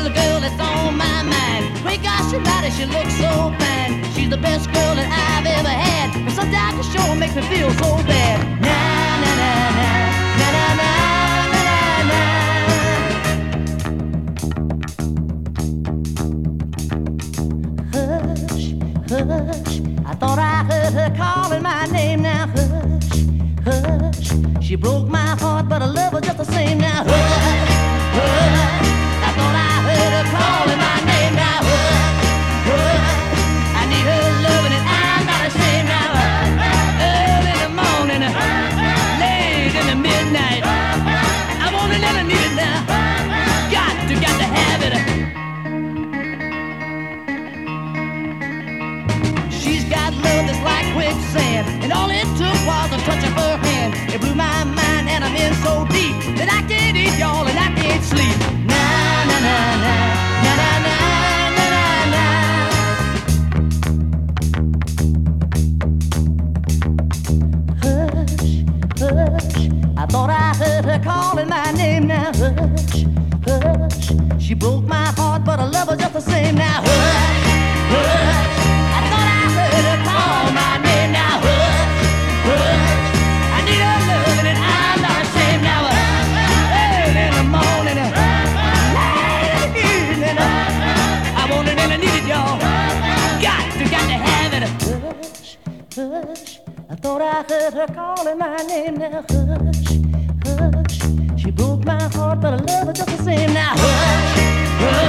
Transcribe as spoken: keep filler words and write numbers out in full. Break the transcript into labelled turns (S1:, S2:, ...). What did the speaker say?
S1: the girl that's on my mind. Great gosh, she's right, she looks so fine. She's the best girl that I've ever had. And sometimes the show makes me feel so bad. Na na na na na na na na na. Hush, hush, I thought I heard her calling my name. Now hush, hush, she broke my heart, but I love her just the same. Now hush, hush, I thought I heard her calling my name. Now hush, hush, I need her loving and I'm not ashamed. Now early in the morning, late in the midnight, I want it and I need it now. Got to, got to have it. She's got love that's like quicksand, and all it took was a touch of her hand. It blew my mind and I'm in so deep that I can't eat, y'all, and I can't sleep. Na na na na na na na na na. Hush, hush, I thought I heard her calling my name. Now hush, hush, she broke my heart, but I love her just the same. Now hush, hush, I thought I heard her call my name. Now hush, hush, I need her loving and I'm not ashamed. Now early in the morning, late in the evening, I want it and I need it, y'all. Got to, got to have it. Hush, hush, I thought I heard her calling my name. Now hush, hush, she broke my heart, but I love her just the same. Now hush, hush.